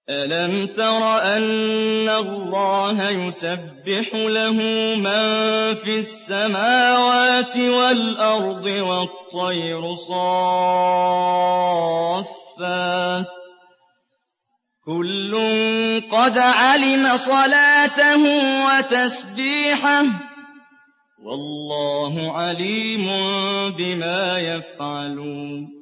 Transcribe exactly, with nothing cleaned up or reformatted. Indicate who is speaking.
Speaker 1: أَلَمْ تَرَ أَنَّ اللَّهَ يُسَبِّحُ لَهُ مَن فِي السَّمَاوَاتِ وَالْأَرْضِ وَالطَّيْرُ صَافَّاتٍ ۖ كُلٌّ قَدْ عَلِمَ صَلَاتَهُ وَتَسْبِيحَهُ ۗ وَاللَّهُ عَلِيمٌ بِمَا يَفْعَلُونَ